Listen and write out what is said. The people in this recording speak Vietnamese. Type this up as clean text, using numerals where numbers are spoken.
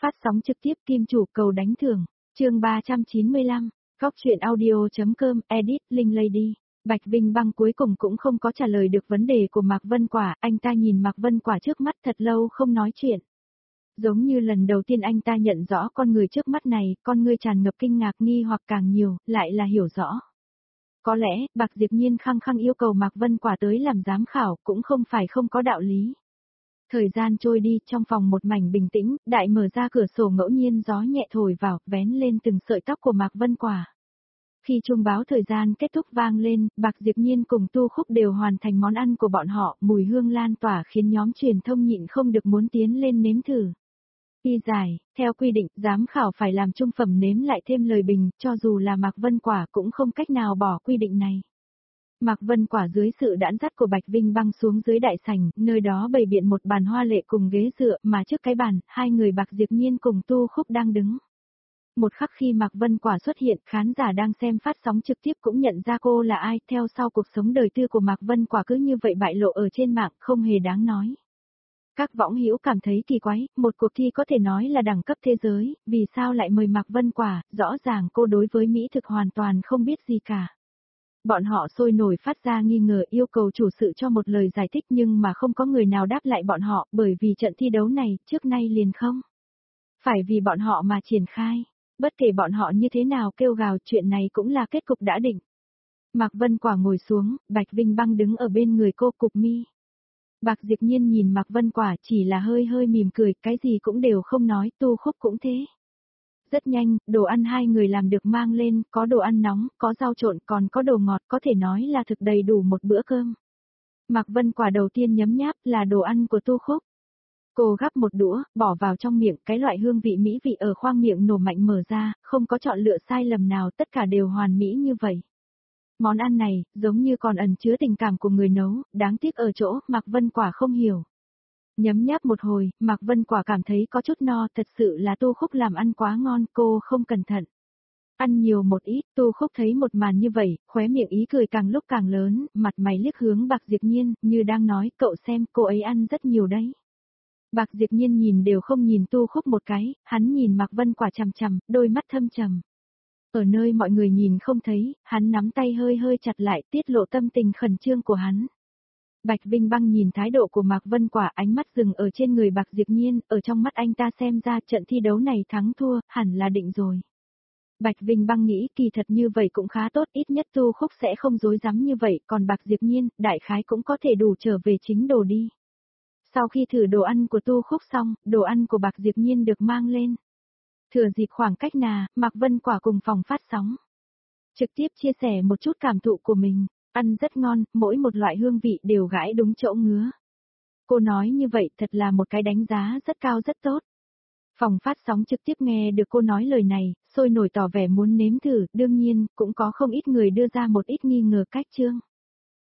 Phát sóng trực tiếp Kim Chủ cầu đánh thưởng, chương 395, Góc truyện audio.com, edit, Linh Lady. Bạch Vinh Băng cuối cùng cũng không có trả lời được vấn đề của Mạc Vân Quả, anh ta nhìn Mạc Vân Quả trước mắt thật lâu không nói chuyện. Giống như lần đầu tiên anh ta nhận rõ con người trước mắt này, con người tràn ngập kinh ngạc nghi hoặc càng nhiều, lại là hiểu rõ. Có lẽ, Bạc Diệp Nhiên khăng khăng yêu cầu Mạc Vân Quả tới làm giám khảo cũng không phải không có đạo lý. Thời gian trôi đi, trong phòng một mảnh bình tĩnh, đại mở ra cửa sổ ngẫu nhiên gió nhẹ thổi vào, vén lên từng sợi tóc của Mạc Vân Quả. Khi chuông báo thời gian kết thúc vang lên, Bạc Diệp Nhiên cùng Tu Khúc đều hoàn thành món ăn của bọn họ, mùi hương lan tỏa khiến nhóm truyền thông nhịn không được muốn tiến lên nếm thử. Y giải, theo quy định, giám khảo phải làm trung phẩm nếm lại thêm lời bình, cho dù là Mạc Vân Quả cũng không cách nào bỏ quy định này. Mạc Vân Quả dưới sự đãn dắt của Bạch Vinh Băng xuống dưới đại sảnh, nơi đó bày biện một bàn hoa lệ cùng ghế dựa, mà trước cái bàn, hai người Bạc Diệp Nhiên cùng Tu Khúc đang đứng. Một khắc khi Mạc Vân Quả xuất hiện, khán giả đang xem phát sóng trực tiếp cũng nhận ra cô là ai, theo sau cuộc sống đời tư của Mạc Vân Quả cứ như vậy bại lộ ở trên mạng, không hề đáng nói. Các võng hữu cảm thấy kỳ quái, một cuộc thi có thể nói là đẳng cấp thế giới, vì sao lại mời Mạc Vân Quả, rõ ràng cô đối với mỹ thực hoàn toàn không biết gì cả. Bọn họ sôi nổi phát ra nghi ngờ yêu cầu chủ sự cho một lời giải thích nhưng mà không có người nào đáp lại bọn họ bởi vì trận thi đấu này trước nay liền không. Phải vì bọn họ mà triển khai, bất kể bọn họ như thế nào kêu gào chuyện này cũng là kết cục đã định. Mạc Vân Quả ngồi xuống, Bạch Vinh Băng đứng ở bên người cô cụp mi. Bạc Diệp Nhiên nhìn Mạc Vân Quả chỉ là hơi hơi mỉm cười, cái gì cũng đều không nói, Tu Khúc cũng thế. Rất nhanh, đồ ăn hai người làm được mang lên, có đồ ăn nóng, có rau trộn, còn có đồ ngọt, có thể nói là thực đầy đủ một bữa cơm. Mạc Vân Quả đầu tiên nhấm nháp là đồ ăn của Tu Khúc. Cô gắp một đũa, bỏ vào trong miệng, cái loại hương vị mỹ vị ở khoang miệng nổ mạnh mở ra, không có chọn lựa sai lầm nào, tất cả đều hoàn mỹ như vậy. Món ăn này, giống như còn ẩn chứa tình cảm của người nấu, đáng tiếc ở chỗ, Mạc Vân Quả không hiểu. Nhấm nháp một hồi, Mạc Vân Quả cảm thấy có chút no, thật sự là Tu Khúc làm ăn quá ngon, cô không cẩn thận. Ăn nhiều một ít, Tu Khúc thấy một màn như vậy, khóe miệng ý cười càng lúc càng lớn, mặt mày liếc hướng Bạc Diệp Nhiên, như đang nói, cậu xem, cô ấy ăn rất nhiều đấy. Bạc Diệp Nhiên nhìn đều không nhìn Tu Khúc một cái, hắn nhìn Mạc Vân Quả chằm chằm, đôi mắt thâm trầm. Ở nơi mọi người nhìn không thấy, hắn nắm tay hơi hơi chặt lại, tiết lộ tâm tình khẩn trương của hắn. Bạch Vinh Băng nhìn thái độ của Mạc Vân Quả, ánh mắt dừng ở trên người Bạc Diệp Nhiên, ở trong mắt anh ta xem ra trận thi đấu này thắng thua, hẳn là định rồi. Bạch Vinh Băng nghĩ kỳ thật như vậy cũng khá tốt, ít nhất Tu Khúc sẽ không dối rắm như vậy, còn Bạc Diệp Nhiên, đại khái cũng có thể đủ trở về chính đồ đi. Sau khi thử đồ ăn của Tu Khúc xong, đồ ăn của Bạc Diệp Nhiên được mang lên. Thừa dịp khoảng cách Mạc Vân Quả cùng phòng phát sóng. Trực tiếp chia sẻ một chút cảm thụ của mình, ăn rất ngon, mỗi một loại hương vị đều gãi đúng chỗ ngứa. Cô nói như vậy thật là một cái đánh giá rất cao rất tốt. Phòng phát sóng trực tiếp nghe được cô nói lời này, sôi nổi tỏ vẻ muốn nếm thử, đương nhiên, cũng có không ít người đưa ra một ít nghi ngờ cách chương.